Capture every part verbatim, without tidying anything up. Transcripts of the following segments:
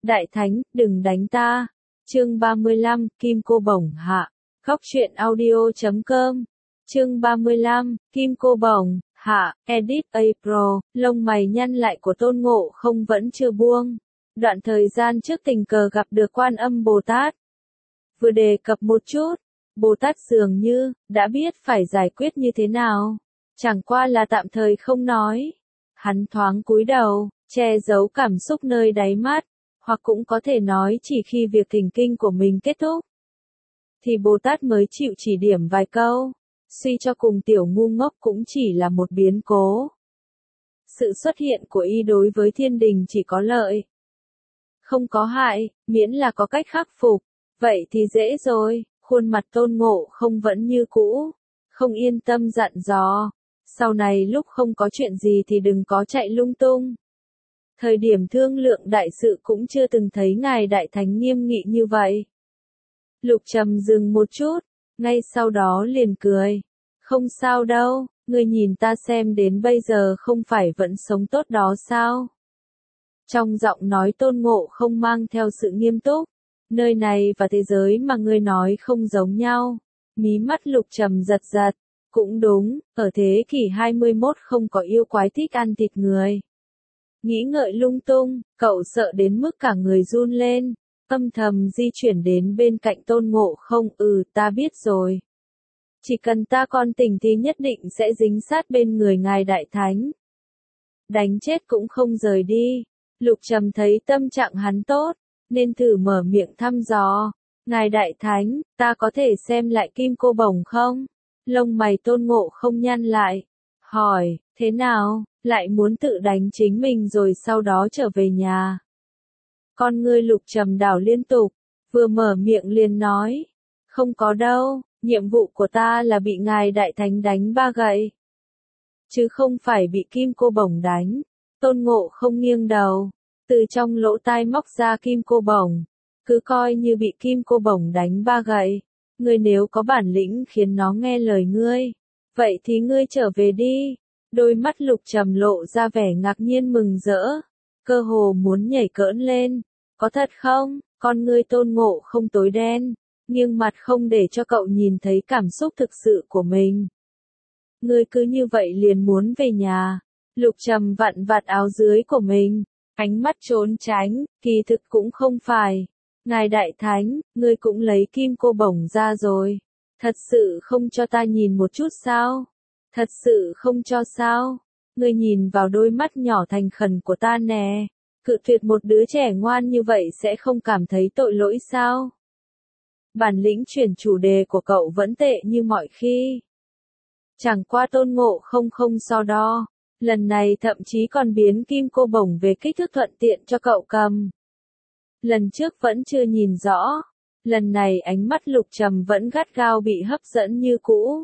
Đại Thánh, đừng đánh ta. Chương ba mươi lăm, Kim Cô Bổng hạ. Khóc chuyện audio chấm com. Chương ba mươi lăm, Kim Cô Bổng hạ. Edit A Pro. Lông mày nhăn lại của Tôn Ngộ Không vẫn chưa buông. Đoạn thời gian trước tình cờ gặp được Quan Âm Bồ Tát. Vừa đề cập một chút, Bồ Tát dường như đã biết phải giải quyết như thế nào. Chẳng qua là tạm thời không nói. Hắn thoáng cúi đầu, che giấu cảm xúc nơi đáy mắt, hoặc cũng có thể nói chỉ khi việc thỉnh kinh của mình kết thúc, thì Bồ Tát mới chịu chỉ điểm vài câu. Suy cho cùng tiểu ngu ngốc cũng chỉ là một biến cố. Sự xuất hiện của y đối với thiên đình chỉ có lợi, không có hại, miễn là có cách khắc phục. Vậy thì dễ rồi. Khuôn mặt Tôn Ngộ Không vẫn như cũ, không yên tâm dặn dò. Sau này lúc không có chuyện gì thì đừng có chạy lung tung. Thời điểm thương lượng đại sự cũng chưa từng thấy ngài Đại Thánh nghiêm nghị như vậy. Lục Trầm dừng một chút, ngay sau đó liền cười. Không sao đâu, ngươi nhìn ta xem đến bây giờ không phải vẫn sống tốt đó sao? Trong giọng nói Tôn Ngộ Không mang theo sự nghiêm túc. Nơi này và thế giới mà ngươi nói không giống nhau. Mí mắt Lục Trầm giật giật. Cũng đúng, ở thế kỷ hai mươi mốt không có yêu quái thích ăn thịt người. Nghĩ ngợi lung tung, cậu sợ đến mức cả người run lên. Âm thầm di chuyển đến bên cạnh Tôn Ngộ Không. Ừ, ta biết rồi. Chỉ cần ta còn tỉnh thì nhất định sẽ dính sát bên người ngài Đại Thánh. Đánh chết cũng không rời đi. Lục Trầm thấy tâm trạng hắn tốt, nên thử mở miệng thăm dò. Ngài Đại Thánh, ta có thể xem lại Kim Cô Bổng không? Lông mày Tôn Ngộ Không nhăn lại. Hỏi, thế nào, lại muốn tự đánh chính mình rồi sau đó trở về nhà? Con ngươi Lục Trầm đảo liên tục, vừa mở miệng liền nói. Không có đâu, nhiệm vụ của ta là bị ngài Đại Thánh đánh ba gậy, chứ không phải bị Kim Cô Bổng đánh. Tôn Ngộ Không nghiêng đầu, từ trong lỗ tai móc ra Kim Cô Bổng. Cứ coi như bị Kim Cô Bổng đánh ba gậy. Ngươi nếu có bản lĩnh khiến nó nghe lời ngươi, vậy thì ngươi trở về đi. Đôi mắt Lục Trầm lộ ra vẻ ngạc nhiên mừng rỡ, cơ hồ muốn nhảy cỡn lên. Có thật không? Con ngươi Tôn Ngộ Không tối đen, nghiêng mặt không để cho cậu nhìn thấy cảm xúc thực sự của mình. Ngươi cứ như vậy liền muốn về nhà? Lục Trầm vặn vặt áo dưới của mình, ánh mắt trốn tránh. Kỳ thực cũng không phải. Ngài Đại Thánh, ngươi cũng lấy Kim Cô Bổng ra rồi. Thật sự không cho ta nhìn một chút sao? Thật sự không cho sao? Ngươi nhìn vào đôi mắt nhỏ thành khẩn của ta nè. Cự tuyệt một đứa trẻ ngoan như vậy sẽ không cảm thấy tội lỗi sao? Bản lĩnh chuyển chủ đề của cậu vẫn tệ như mọi khi. Chẳng qua Tôn Ngộ Không không so đo. Lần này thậm chí còn biến Kim Cô Bổng về kích thước thuận tiện cho cậu cầm. Lần trước vẫn chưa nhìn rõ. Lần này ánh mắt Lục Trầm vẫn gắt gao bị hấp dẫn như cũ.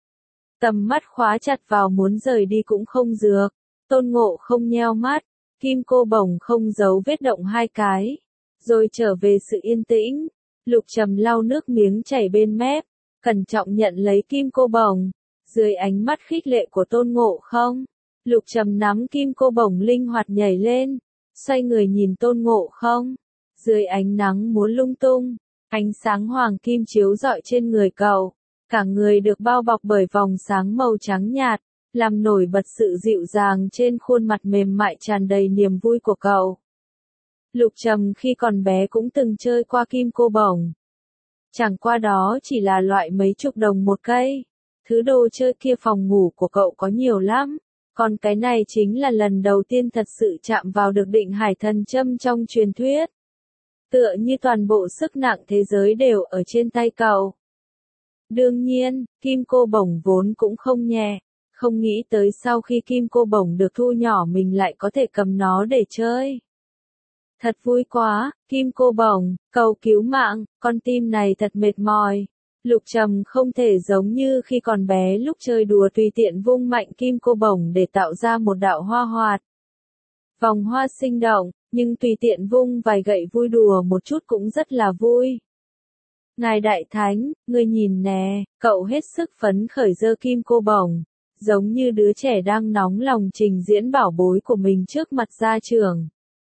Tầm mắt khóa chặt vào muốn rời đi cũng không dược. Tôn Ngộ Không nheo mắt. Kim Cô Bổng không giấu vết động hai cái. Rồi trở về sự yên tĩnh. Lục Trầm lau nước miếng chảy bên mép. Cẩn trọng nhận lấy Kim Cô Bổng. Dưới ánh mắt khích lệ của Tôn Ngộ Không, Lục Trầm nắm Kim Cô Bổng linh hoạt nhảy lên. Xoay người nhìn Tôn Ngộ Không. Dưới ánh nắng múa lung tung, ánh sáng hoàng kim chiếu rọi trên người cậu. Cả người được bao bọc bởi vòng sáng màu trắng nhạt, làm nổi bật sự dịu dàng trên khuôn mặt mềm mại tràn đầy niềm vui của cậu. Lục Trầm khi còn bé cũng từng chơi qua Kim Cô Bổng. Chẳng qua đó chỉ là loại mấy chục đồng một cây. Thứ đồ chơi kia phòng ngủ của cậu có nhiều lắm. Còn cái này chính là lần đầu tiên thật sự chạm vào được định hải thần châm trong truyền thuyết. Tựa như toàn bộ sức nặng thế giới đều ở trên tay cậu. Đương nhiên, Kim Cô Bổng vốn cũng không nhẹ. Không nghĩ tới sau khi Kim Cô Bổng được thu nhỏ mình lại có thể cầm nó để chơi. Thật vui quá, Kim Cô Bổng, cầu cứu mạng, con tim này thật mệt mỏi. Lục Trầm không thể giống như khi còn bé lúc chơi đùa tùy tiện vung mạnh Kim Cô Bổng để tạo ra một đạo hoa hoạt. Vòng hoa sinh động, nhưng tùy tiện vung vài gậy vui đùa một chút cũng rất là vui. Ngài Đại Thánh, ngươi nhìn nè, cậu hết sức phấn khởi giơ Kim Cô Bổng, giống như đứa trẻ đang nóng lòng trình diễn bảo bối của mình trước mặt gia trưởng.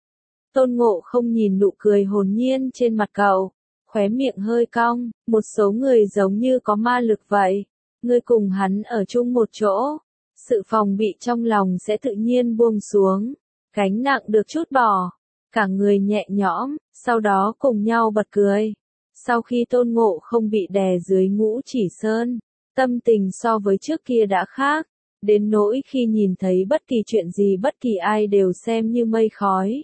Tôn Ngộ không nhìn nụ cười hồn nhiên trên mặt cậu, khóe miệng hơi cong, một số người giống như có ma lực vậy. Ngươi cùng hắn ở chung một chỗ, sự phòng bị trong lòng sẽ tự nhiên buông xuống, gánh nặng được chút bỏ, cả người nhẹ nhõm, sau đó cùng nhau bật cười. Sau khi Tôn Ngộ không bị đè dưới Ngũ Chỉ Sơn, tâm tình so với trước kia đã khác, đến nỗi khi nhìn thấy bất kỳ chuyện gì bất kỳ ai đều xem như mây khói.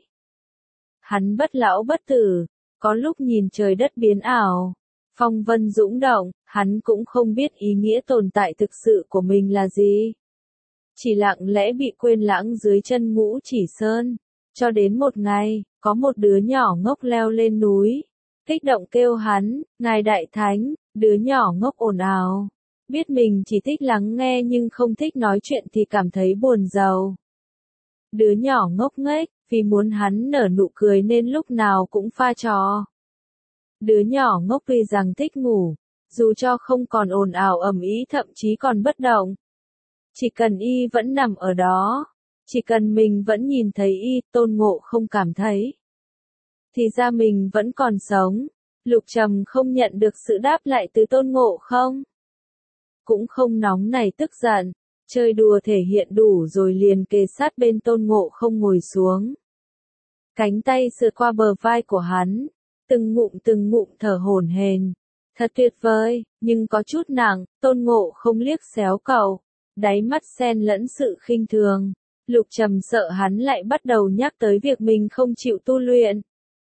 Hắn bất lão bất tử, có lúc nhìn trời đất biến ảo, phong vân dũng động, hắn cũng không biết ý nghĩa tồn tại thực sự của mình là gì. Chỉ lặng lẽ bị quên lãng dưới chân Ngũ Chỉ Sơn, cho đến một ngày, có một đứa nhỏ ngốc leo lên núi, kích động kêu hắn, Ngài Đại Thánh. Đứa nhỏ ngốc ồn ào, biết mình chỉ thích lắng nghe nhưng không thích nói chuyện thì cảm thấy buồn rầu. Đứa nhỏ ngốc nghếch, vì muốn hắn nở nụ cười nên lúc nào cũng pha trò. Đứa nhỏ ngốc tuy rằng thích ngủ, dù cho không còn ồn ào ầm ĩ thậm chí còn bất động. Chỉ cần y vẫn nằm ở đó, chỉ cần mình vẫn nhìn thấy y, Tôn Ngộ không cảm thấy thì ra mình vẫn còn sống. Lục Trầm không nhận được sự đáp lại từ Tôn Ngộ không. Cũng không nóng này tức giận, chơi đùa thể hiện đủ rồi liền kề sát bên Tôn Ngộ không ngồi xuống. Cánh tay sượt qua bờ vai của hắn, từng ngụm từng ngụm thở hổn hển. Thật tuyệt vời, nhưng có chút nặng. Tôn Ngộ không liếc xéo cậu, đáy mắt xen lẫn sự khinh thường. Lục Trầm sợ hắn lại bắt đầu nhắc tới việc mình không chịu tu luyện.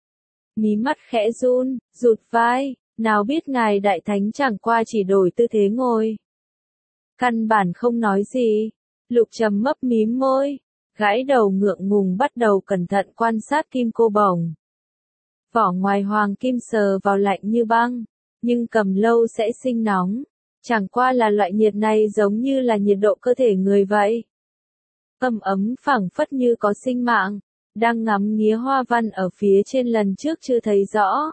Mí mắt khẽ run, rụt vai, nào biết Ngài Đại Thánh chẳng qua chỉ đổi tư thế ngồi. Căn bản không nói gì. Lục Trầm mấp mím môi, gãi đầu ngượng ngùng bắt đầu cẩn thận quan sát kim cô bổng. Vỏ ngoài hoàng kim sờ vào lạnh như băng, nhưng cầm lâu sẽ sinh nóng. Chẳng qua là loại nhiệt này giống như là nhiệt độ cơ thể người vậy. Ấm ấm phẳng phất như có sinh mạng, đang ngắm nghía hoa văn ở phía trên lần trước chưa thấy rõ.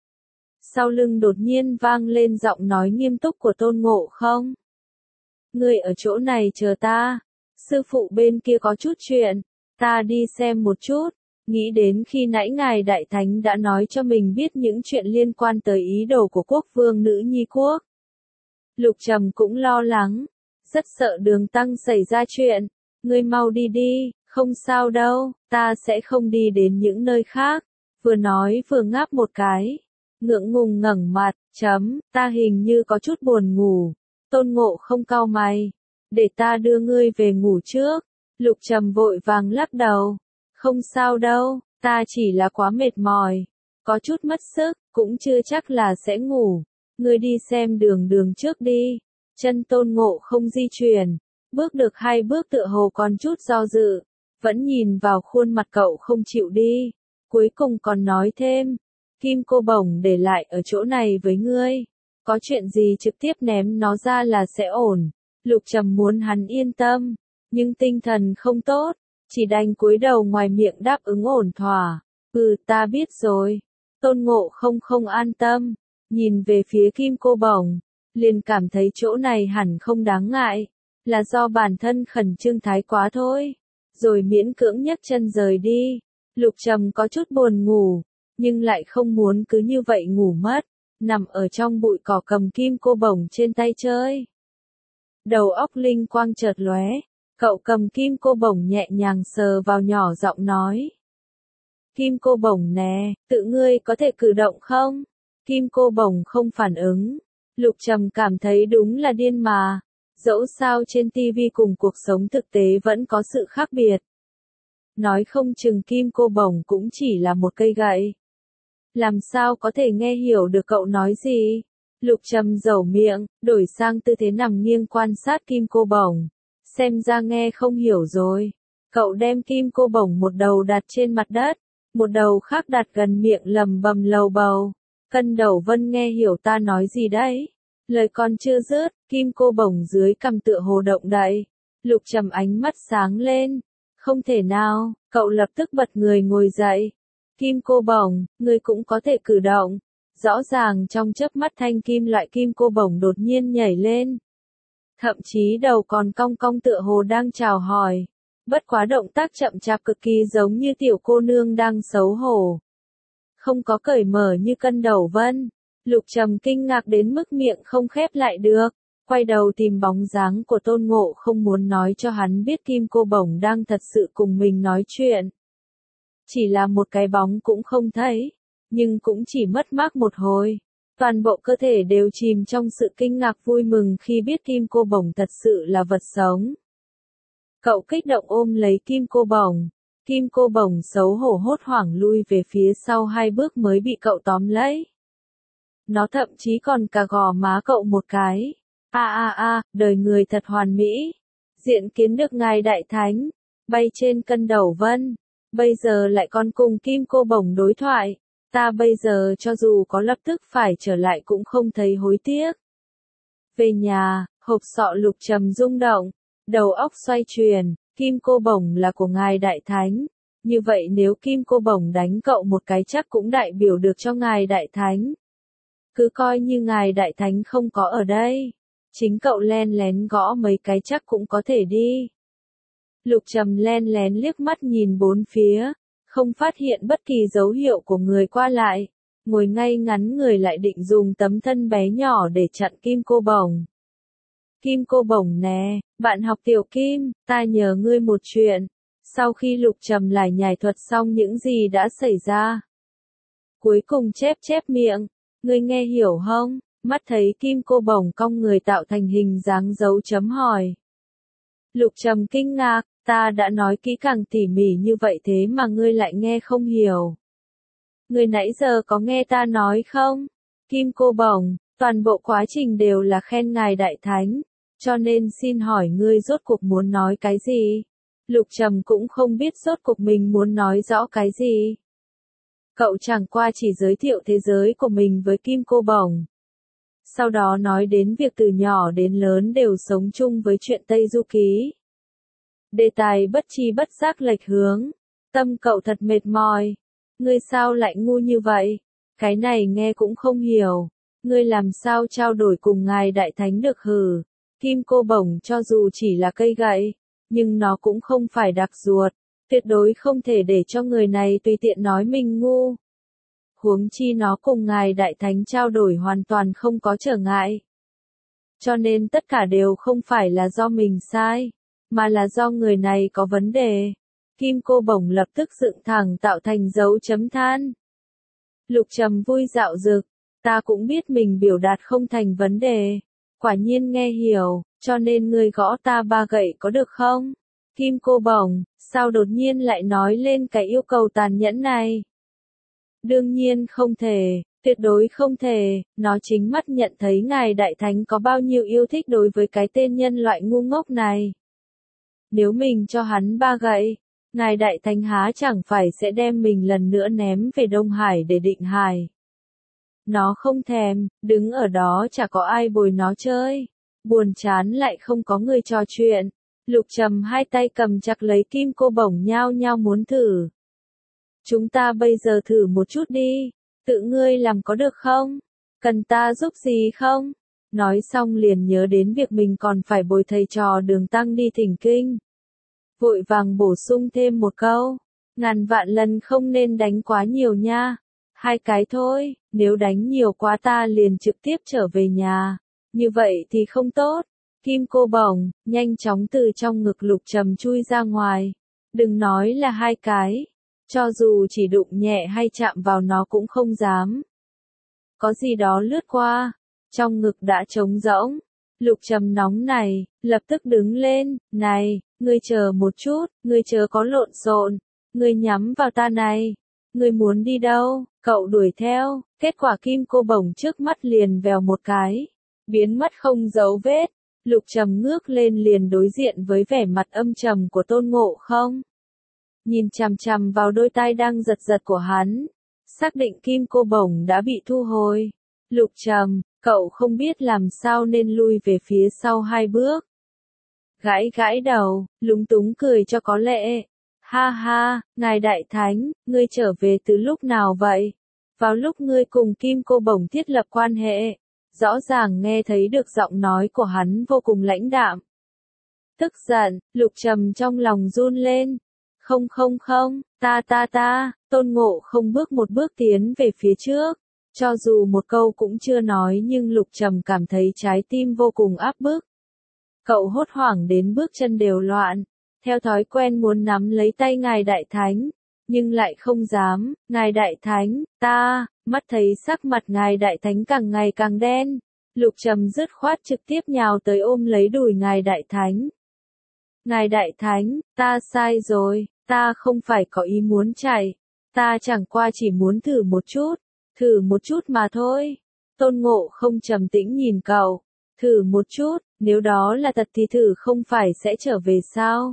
Sau lưng đột nhiên vang lên giọng nói nghiêm túc của Tôn Ngộ không. Ngươi ở chỗ này chờ ta, sư phụ bên kia có chút chuyện, ta đi xem một chút. Nghĩ đến khi nãy Ngài Đại Thánh đã nói cho mình biết những chuyện liên quan tới ý đồ của quốc vương nữ nhi quốc. Lục Trầm cũng lo lắng, rất sợ Đường Tăng xảy ra chuyện. Ngươi mau đi đi, không sao đâu, ta sẽ không đi đến những nơi khác. Vừa nói vừa ngáp một cái, ngượng ngùng ngẩng mặt, chấm, ta hình như có chút buồn ngủ. Tôn Ngộ không cau mày, để ta đưa ngươi về ngủ trước. Lục Trầm vội vàng lắc đầu, không sao đâu, ta chỉ là quá mệt mỏi, có chút mất sức, cũng chưa chắc là sẽ ngủ. Ngươi đi xem đường đường trước đi. Chân Tôn Ngộ không di chuyển, bước được hai bước tựa hồ còn chút do dự, vẫn nhìn vào khuôn mặt cậu không chịu đi, cuối cùng còn nói thêm, kim cô bổng để lại ở chỗ này với ngươi, có chuyện gì trực tiếp ném nó ra là sẽ ổn. Lục Trầm muốn hắn yên tâm, nhưng tinh thần không tốt, chỉ đành cúi đầu ngoài miệng đáp ứng ổn thỏa, ừ ta biết rồi. Tôn Ngộ không không an tâm, nhìn về phía kim cô bổng, liền cảm thấy chỗ này hẳn không đáng ngại, là do bản thân khẩn trương thái quá thôi, rồi miễn cưỡng nhấc chân rời đi. Lục Trầm có chút buồn ngủ, nhưng lại không muốn cứ như vậy ngủ mất, nằm ở trong bụi cỏ cầm kim cô bổng trên tay chơi. Đầu óc linh quang chợt lóe, cậu cầm kim cô bổng nhẹ nhàng sờ vào nhỏ giọng nói. Kim cô bổng nè, tự ngươi có thể cử động không? Kim cô bổng không phản ứng. Lục Trầm cảm thấy đúng là điên mà. Dẫu sao trên ti vi cùng cuộc sống thực tế vẫn có sự khác biệt. Nói không chừng kim cô bổng cũng chỉ là một cây gậy. Làm sao có thể nghe hiểu được cậu nói gì? Lục Trầm dẩu miệng, đổi sang tư thế nằm nghiêng quan sát kim cô bổng. Xem ra nghe không hiểu rồi. Cậu đem kim cô bổng một đầu đặt trên mặt đất, một đầu khác đặt gần miệng lầm bầm lầu bầu. Cân Đầu Vân nghe hiểu ta nói gì đấy? Lời còn chưa dứt, kim cô bổng dưới cằm tựa hồ động đậy. Lục Trầm ánh mắt sáng lên. Không thể nào, cậu lập tức bật người ngồi dậy. Kim cô bổng, ngươi cũng có thể cử động. Rõ ràng trong chớp mắt thanh kim loại kim cô bổng đột nhiên nhảy lên. Thậm chí đầu còn cong cong tựa hồ đang chào hỏi. bất quá động tác chậm chạp cực kỳ giống như tiểu cô nương đang xấu hổ. Không có cởi mở như Cân Đầu Vân. Lục Trầm kinh ngạc đến mức miệng không khép lại được, quay đầu tìm bóng dáng của Tôn Ngộ không muốn nói cho hắn biết Kim Cô Bổng đang thật sự cùng mình nói chuyện. Chỉ là một cái bóng cũng không thấy, nhưng cũng chỉ mất mát một hồi. Toàn bộ cơ thể đều chìm trong sự kinh ngạc vui mừng khi biết Kim Cô Bổng thật sự là vật sống. Cậu kích động ôm lấy Kim Cô Bổng. Kim Cô Bổng xấu hổ hốt hoảng lui về phía sau hai bước mới bị cậu tóm lấy. Nó thậm chí còn cà gò má cậu một cái. A a a, đời người thật hoàn mỹ. Diện kiến được ngài Đại Thánh, bay trên Cân Đầu Vân. Bây giờ lại còn cùng Kim Cô Bổng đối thoại. Ta bây giờ cho dù có lập tức phải trở lại cũng không thấy hối tiếc. Về nhà, hộp sọ Lục Trầm rung động, đầu óc xoay chuyển, Kim Cô Bổng là của ngài Đại Thánh. Như vậy nếu Kim Cô Bổng đánh cậu một cái chắc cũng đại biểu được cho ngài Đại Thánh. Cứ coi như ngài Đại Thánh không có ở đây. Chính cậu len lén gõ mấy cái chắc cũng có thể đi. Lục Trầm len lén liếc mắt nhìn bốn phía, không phát hiện bất kỳ dấu hiệu của người qua lại, ngồi ngay ngắn người lại định dùng tấm thân bé nhỏ để chặn Kim Cô Bổng. Kim Cô Bổng nè, bạn học Tiểu Kim, ta nhờ ngươi một chuyện. Sau khi Lục Trầm lải nhải thuật xong những gì đã xảy ra, cuối cùng chép chép miệng, ngươi nghe hiểu không? Mắt thấy Kim Cô Bổng cong người tạo thành hình dáng dấu chấm hỏi. Lục Trầm kinh ngạc, ta đã nói kỹ càng tỉ mỉ như vậy thế mà ngươi lại nghe không hiểu. Ngươi nãy giờ có nghe ta nói không? Kim Cô Bổng, toàn bộ quá trình đều là khen ngài Đại Thánh, cho nên xin hỏi ngươi rốt cuộc muốn nói cái gì? Lục Trầm cũng không biết rốt cuộc mình muốn nói rõ cái gì. Cậu chẳng qua chỉ giới thiệu thế giới của mình với Kim Cô Bổng. Sau đó nói đến việc từ nhỏ đến lớn đều sống chung với chuyện Tây Du Ký. Đề tài bất chi bất giác lệch hướng. Tâm cậu thật mệt mỏi. Ngươi sao lại ngu như vậy? Cái này nghe cũng không hiểu. Ngươi làm sao trao đổi cùng ngài Đại Thánh được hử? Kim Cô Bổng cho dù chỉ là cây gậy, nhưng nó cũng không phải đặc ruột. Tuyệt đối không thể để cho người này tùy tiện nói mình ngu. Huống chi nó cùng ngài Đại Thánh trao đổi hoàn toàn không có trở ngại. Cho nên tất cả đều không phải là do mình sai, mà là do người này có vấn đề. Kim Cô Bổng lập tức dựng thẳng tạo thành dấu chấm than. Lục Trầm vui dạo dực, ta cũng biết mình biểu đạt không thành vấn đề. Quả nhiên nghe hiểu, cho nên ngươi gõ ta ba gậy có được không? Kim Cô Bổng, sao đột nhiên lại nói lên cái yêu cầu tàn nhẫn này? Đương nhiên không thể, tuyệt đối không thể, nó chính mắt nhận thấy ngài Đại Thánh có bao nhiêu yêu thích đối với cái tên nhân loại ngu ngốc này. Nếu mình cho hắn ba gậy, ngài Đại Thánh há chẳng phải sẽ đem mình lần nữa ném về Đông Hải để định hải. Nó không thèm, đứng ở đó chả có ai bồi nó chơi. Buồn chán lại không có người trò chuyện. Lục Trầm hai tay cầm chặt lấy Kim Cô Bổng nhao nhao muốn thử. Chúng ta bây giờ thử một chút đi. Tự ngươi làm có được không? Cần ta giúp gì không? Nói xong liền nhớ đến việc mình còn phải bồi thầy trò Đường Tăng đi thỉnh kinh. Vội vàng bổ sung thêm một câu. Ngàn vạn lần không nên đánh quá nhiều nha. Hai cái thôi, nếu đánh nhiều quá ta liền trực tiếp trở về nhà. Như vậy thì không tốt. Kim Cô Bổng, nhanh chóng từ trong ngực Lục Trầm chui ra ngoài. Đừng nói là hai cái. Cho dù chỉ đụng nhẹ hay chạm vào nó cũng không dám. Có gì đó lướt qua. Trong ngực đã trống rỗng. Lục Trầm nóng này, lập tức đứng lên. Này, ngươi chờ một chút, ngươi chớ có lộn xộn. Ngươi nhắm vào ta này. Ngươi muốn đi đâu? Cậu đuổi theo. Kết quả Kim Cô Bổng trước mắt liền vèo một cái. Biến mất không dấu vết. Lục Trầm ngước lên liền đối diện với vẻ mặt âm trầm của Tôn Ngộ không. Nhìn chằm chằm vào đôi tai đang giật giật của hắn. Xác định Kim Cô Bổng đã bị thu hồi. Lục Trầm, cậu không biết làm sao nên lui về phía sau hai bước. Gãi gãi đầu, lúng túng cười cho có lệ. Ha ha, ngài Đại Thánh, ngươi trở về từ lúc nào vậy? Vào lúc ngươi cùng Kim Cô Bổng thiết lập quan hệ. Rõ ràng nghe thấy được giọng nói của hắn vô cùng lãnh đạm. Tức giận, Lục Trầm trong lòng run lên. Không không không, ta ta ta, Tôn Ngộ Không bước một bước tiến về phía trước. Cho dù một câu cũng chưa nói nhưng Lục Trầm cảm thấy trái tim vô cùng áp bức. Cậu hốt hoảng đến bước chân đều loạn, theo thói quen muốn nắm lấy tay Ngài Đại Thánh, nhưng lại không dám. Ngài Đại Thánh, ta, mắt thấy sắc mặt Ngài Đại Thánh càng ngày càng đen. Lục Trầm dứt khoát trực tiếp nhào tới ôm lấy đùi Ngài Đại Thánh. Ngài Đại Thánh, ta sai rồi, ta không phải có ý muốn chạy, ta chẳng qua chỉ muốn thử một chút, thử một chút mà thôi. Tôn Ngộ Không trầm tĩnh nhìn cậu, thử một chút, nếu đó là thật thì thử không phải sẽ trở về sao?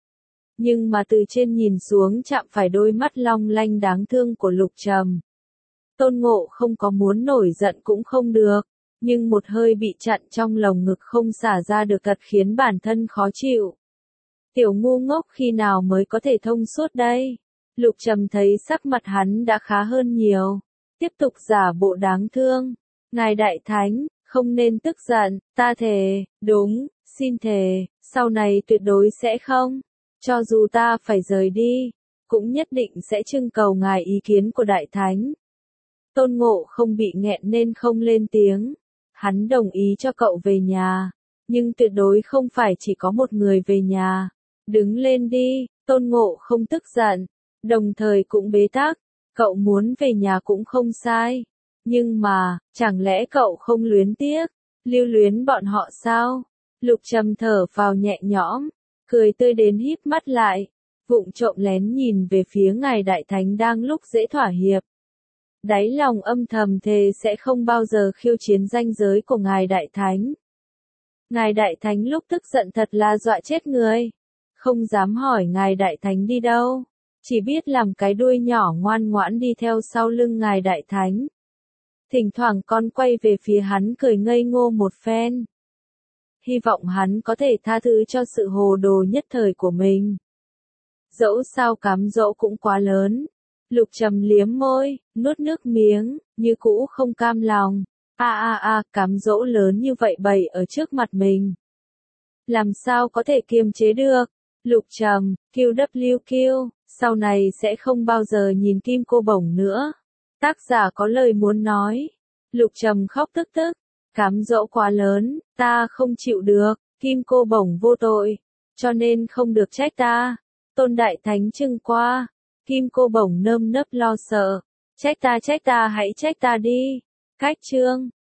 Nhưng mà từ trên nhìn xuống chạm phải đôi mắt long lanh đáng thương của Lục Trầm. Tôn Ngộ Không có muốn nổi giận cũng không được, nhưng một hơi bị chặn trong lồng ngực không xả ra được thật khiến bản thân khó chịu. Tiểu ngu ngốc khi nào mới có thể thông suốt đây? Lục Trầm thấy sắc mặt hắn đã khá hơn nhiều, tiếp tục giả bộ đáng thương. Ngài Đại Thánh, không nên tức giận, ta thề, đúng, xin thề, sau này tuyệt đối sẽ không. Cho dù ta phải rời đi, cũng nhất định sẽ trưng cầu ngài ý kiến của Đại Thánh. Tôn Ngộ Không bị nghẹn nên không lên tiếng. Hắn đồng ý cho cậu về nhà, nhưng tuyệt đối không phải chỉ có một người về nhà. Đứng lên đi, Tôn Ngộ Không tức giận, đồng thời cũng bế tắc. Cậu muốn về nhà cũng không sai. Nhưng mà, chẳng lẽ cậu không luyến tiếc, lưu luyến bọn họ sao? Lục Trầm thở vào nhẹ nhõm, cười tươi đến híp mắt lại, vụng trộm lén nhìn về phía Ngài Đại Thánh đang lúc dễ thỏa hiệp. Đáy lòng âm thầm thề sẽ không bao giờ khiêu chiến ranh giới của Ngài Đại Thánh. Ngài Đại Thánh lúc tức giận thật là dọa chết người. Không dám hỏi Ngài Đại Thánh đi đâu, chỉ biết làm cái đuôi nhỏ ngoan ngoãn đi theo sau lưng Ngài Đại Thánh. Thỉnh thoảng con quay về phía hắn cười ngây ngô một phen. Hy vọng hắn có thể tha thứ cho sự hồ đồ nhất thời của mình. Dẫu sao cám dỗ cũng quá lớn. Lục Trầm liếm môi, nuốt nước miếng, như cũ không cam lòng. A a a, cám dỗ lớn như vậy bày ở trước mặt mình. Làm sao có thể kiềm chế được? Lục Trầm, Q W Q, sau này sẽ không bao giờ nhìn Kim Cô Bổng nữa. Tác giả có lời muốn nói. Lục Trầm khóc tức tức. Cám dỗ quá lớn, ta không chịu được, Kim Cô Bổng vô tội, cho nên không được trách ta. Tôn Đại Thánh trừng qua, Kim Cô Bổng nơm nớp lo sợ, trách ta trách ta hãy trách ta đi. Cách chương